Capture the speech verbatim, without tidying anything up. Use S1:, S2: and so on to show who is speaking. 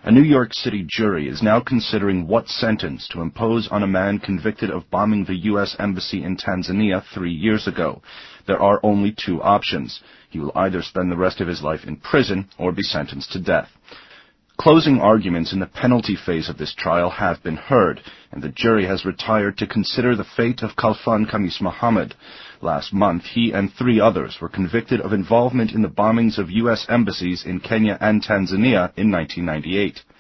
S1: A New York City jury is now considering what sentence to impose on a man convicted of bombing the U S Embassy in Tanzania three years ago. There are only two options. He will either spend the rest of his life in prison or be sentenced to death. Closing arguments in the penalty phase of this trial have been heard, and the jury has retired to consider the fate of Khalfan Khamis Mohammed. Last month, he and three others were convicted of involvement in the bombings of U S embassies in Kenya and Tanzania in nineteen ninety-eight.